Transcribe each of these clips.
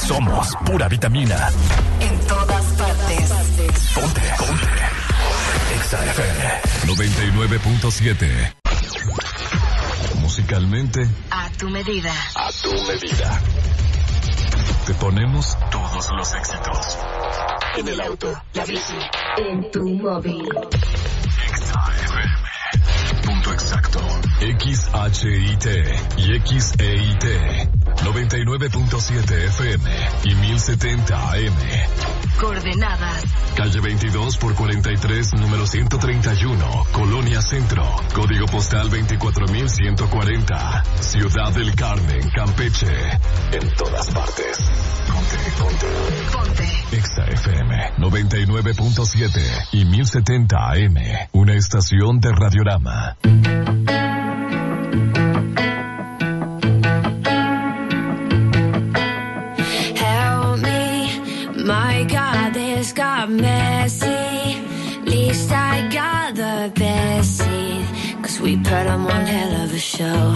Somos pura vitamina. En todas partes. Ponte. Exa FM 99.7. Musicalmente. A tu medida. A tu medida. Te ponemos todos los éxitos. En el auto, la bici, en tu móvil. Exa FM. Punto exacto. XHIT y XEIT 99.7 FM y 1070 AM. Coordenadas: calle 22 por 43, número 131, Colonia Centro, código postal 24140, Ciudad del Carmen, Campeche. En todas partes. Ponte. Exa FM 99.7 y 1070 AM. Una estación de Radiorama. Help me, my God, this got messy. Least I got the best seat, 'cause we put on one hell of a show.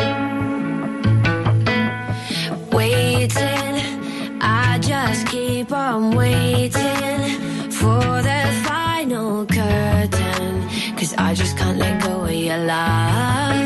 Waiting, I just keep on waiting for the final curtain, 'cause I just can't let go of your love.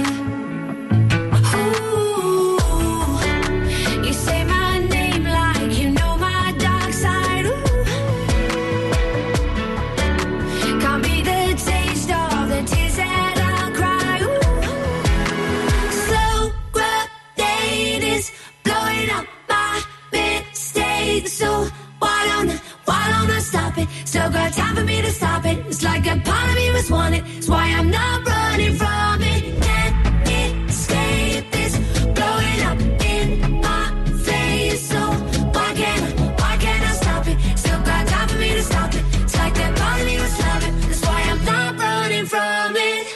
So why don't I stop it? Still got time for me to stop it. It's like a part of me must want it. It's why I'm not running from it. Can't escape this blowing up in my face. So why can't I stop it? Still got time for me to stop it. It's like a part of me must love it. That's why I'm not running from it.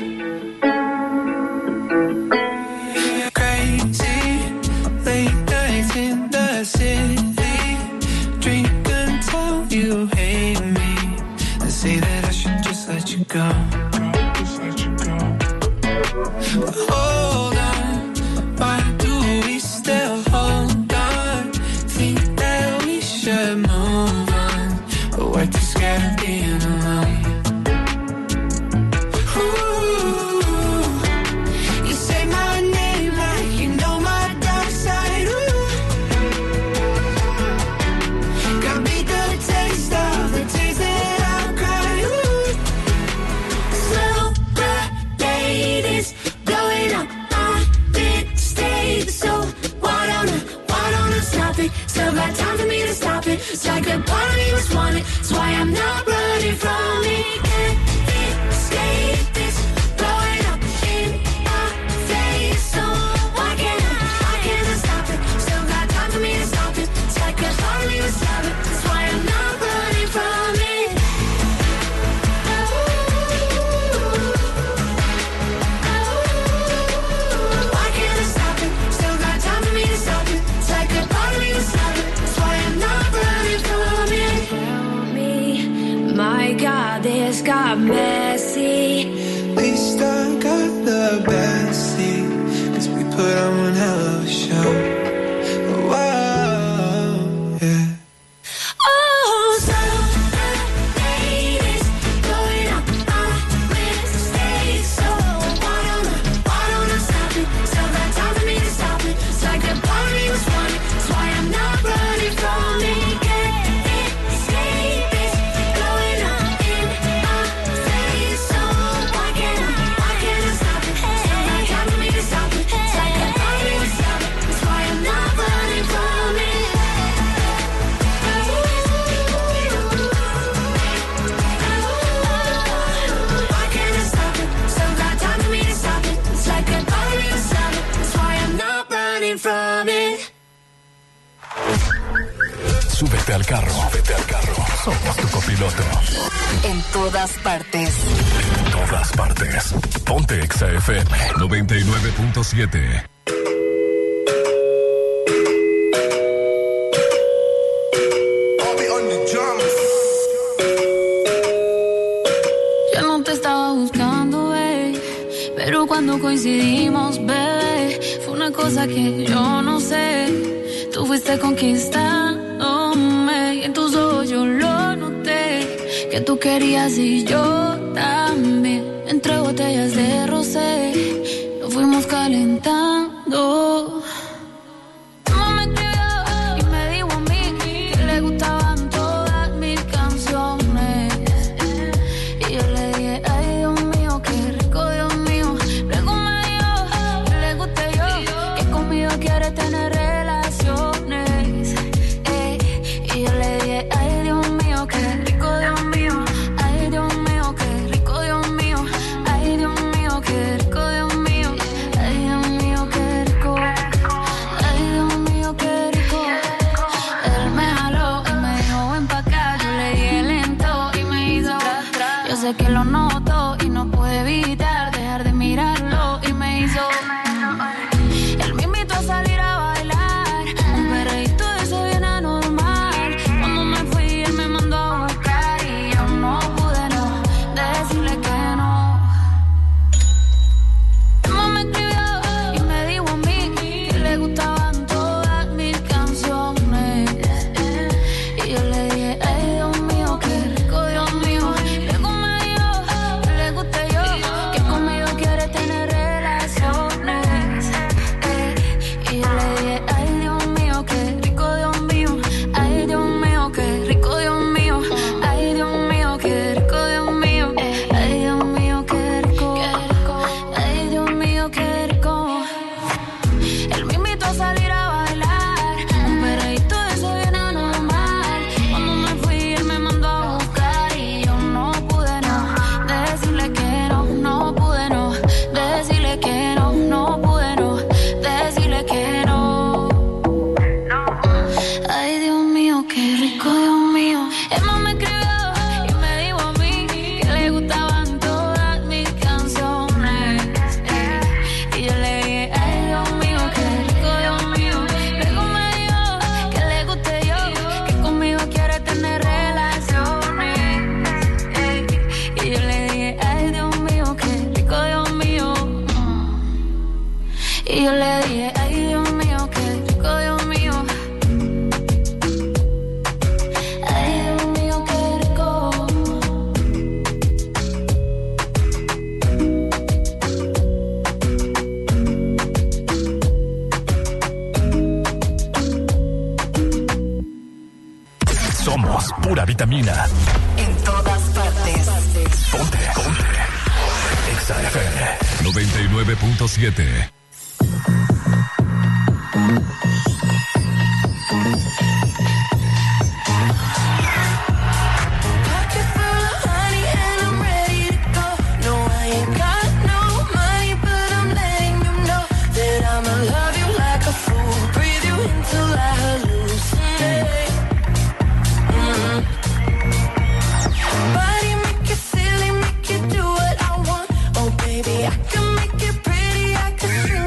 Crazy late nights in the city. You hate me and say that I should just let you go. But hold on, why do we still hold on? Think that we should move on, but we're too scared of being alone. Ooh, you say my name like you know my dark side. Ooh, got me the taste of the tears that I cry. Ooh, slow ladies blowing up my big stage. So why don't I stop it? Still got time for me to stop it. It's like a part of me must want it. That's why I'm not running from it. Can't escape this blowing up in my face. So why can't I stop it? Still got time for me to stop it. It's like a part of me must love it. That's why I'm not running from it. Why can't I stop it? Still got time for me to stop it. It's like a part of me must love it. That's why I'm not running from it. Help me, my God, this got messy. Least I got the best seat, 'cause we put on one hell of a show. Whoa, yeah. Oh, so ladies blowing up my mistakes. So why don't I stop it? Still got time for me to stop it. It's like a part of me was wanted. That's why I'm not running from it. Can't escape this blowing up in my face. So why can't I stop it? Still got time for me to stop it. It's like a part of me was stop it. That's why I'm not running from it. Why can't I stop it? Still got time for me to stop it. It's like a part of me was stop it. That's why I'm not running from it. Súbete al carro. Somos tu copiloto. En todas partes. En todas partes. Ponte Exa FM 99.7. Yo no te estaba buscando, pero cuando coincidimos, bebé, fue una cosa que yo no sé. Tú fuiste conquistando en tus ojos yo lo noté, que tú querías y yo también. Entre botellas de rosé nos fuimos calentando. Que lo noto y no puedo evitar dejar de mirarlo y me hizo. Él me invitó a salir a bailar, un perreíto de eso bien anormal. Cuando me fui él me mandó a buscar y yo no pude no decirle que no. Emma me escribió y me dijo a mí que le gustaban todas mis canciones y yo le dije, ay Dios mío, qué rico, Dios mío. Y yo le dije, ay Dios mío, qué rico, Dios mío. Ay Dios mío, qué rico. Somos pura vitamina. En todas partes. Ponte. Exa FM 99.7. Body make you do what I want. Oh baby, I can make it pretty, I can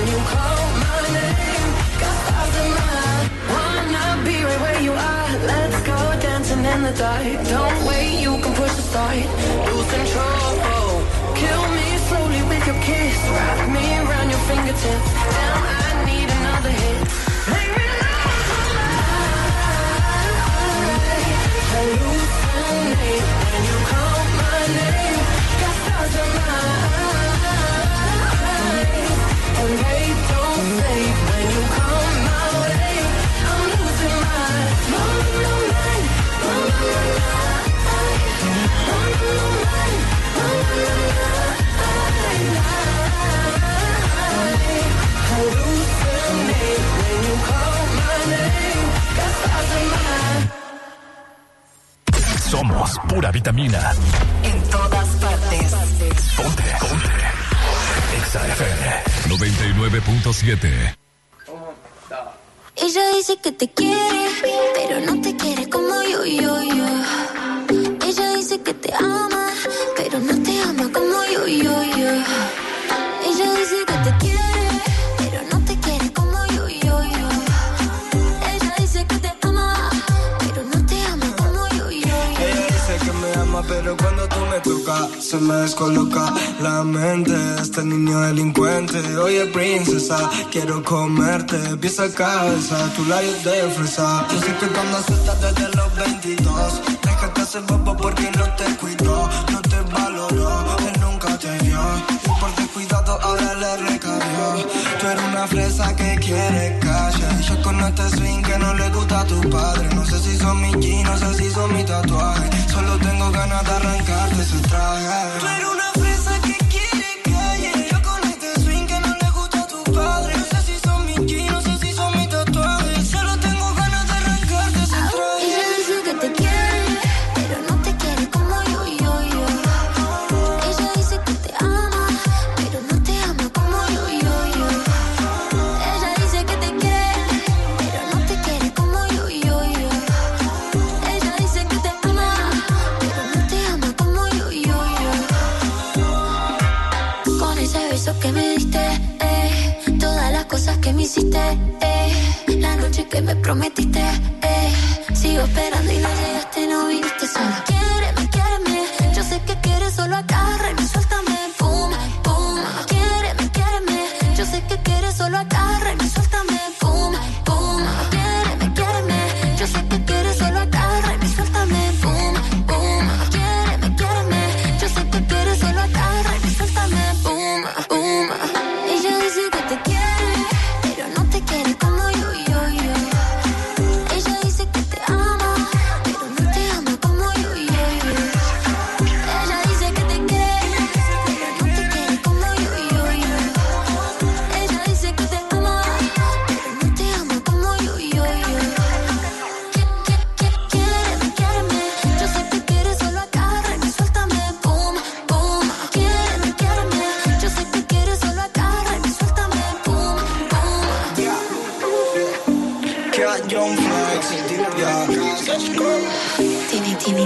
when you call my name. Got stars in my eye. Wanna be right where you are. Let's go dancing in the dark. Don't wait, you can push the start. Lose control. Kill me slowly with your kiss. Wrap me around your fingertips. Now I need another hit. Make me lose my mind. Hallucinate when you call my name. Got stars in my eyes. And they don't fade when you call my way. I'm losing my mind. Hallucinate when you call my name. Got stars in my eyes. Somos pura vitamina. En todas partes. Ponte. Exa FM 99.7. Ella dice que te quiere, pero no te quiere como yo. Ella dice que te ama, pero no te ama como yo. Ella dice que te quiere, pero no te quiere como yo. Ella dice que te ama, pero no te ama como yo. Ella dice que me ama, pero cuando tú me tocas se me descoloca la mente. Este niño delincuente. Oye, princesa, quiero comerte pieza a cabeza, tu labios de fresa. Yo sé que cuando sueltas desde los 22, déjate hacer bobo porque no te cuidó, no te valoró, él nunca te vio y por descuidado ahora le recargó. Tú eres una fresa que quiere calle. Yo con este swing que no le gusta a tu padre. No sé si son mis jeans, no sé si son mis tatuajes. Solo tengo ganas de arrancarte ese traje. Tú eres una fresa que quiere calle. Yo con este swing que no le gusta a tu padre. No sé si son mis jeans, no sé si son mis tatuajes. Solo tengo ganas de arrancarte ese traje. Ella dice que te quiere, pero no te quiere como yo. Ella dice que te ama, pero no te ama como yo. Ella dice que te quiere, pero no te quiere como yo. Ella dice que te ama, pero no te ama como yo. Con ese beso que me diste, todas las cosas que me hiciste, la noche que me prometiste, sigo esperando y no llegaste, no viniste sola. Quiéreme, yo sé que quieres, solo agárrame, suéltame, pum, pum. Quiéreme, yo sé que quieres, solo agárrame, suéltame, pum, pum. Quiéreme, yo sé que quieres, solo agárrame, suéltame, pum, pum. Quiéreme, yo sé que quieres, solo agárrame, suéltame, pum, pum. Ella dice que te quiere, pero no te quiere como yo. Ella dice que te ama, pero no te ama como yo. Ella dice que te quiere, pero no te quiere como yo. Ella dice que te ama, pero no te ama como yo. Quiéreme, yo sé que quieres, solo agárrame, suéltame, pum, pum. Quiéreme, yo sé que quieres, solo agárrame, suéltame, pum, pum. Cat Young Flex, yeah. Tiene.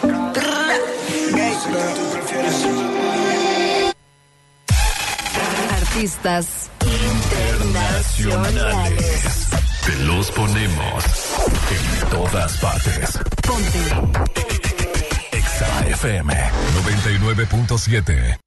Artistas internacionales. Te los ponemos en todas partes. Ponte. Exa FM 99.7.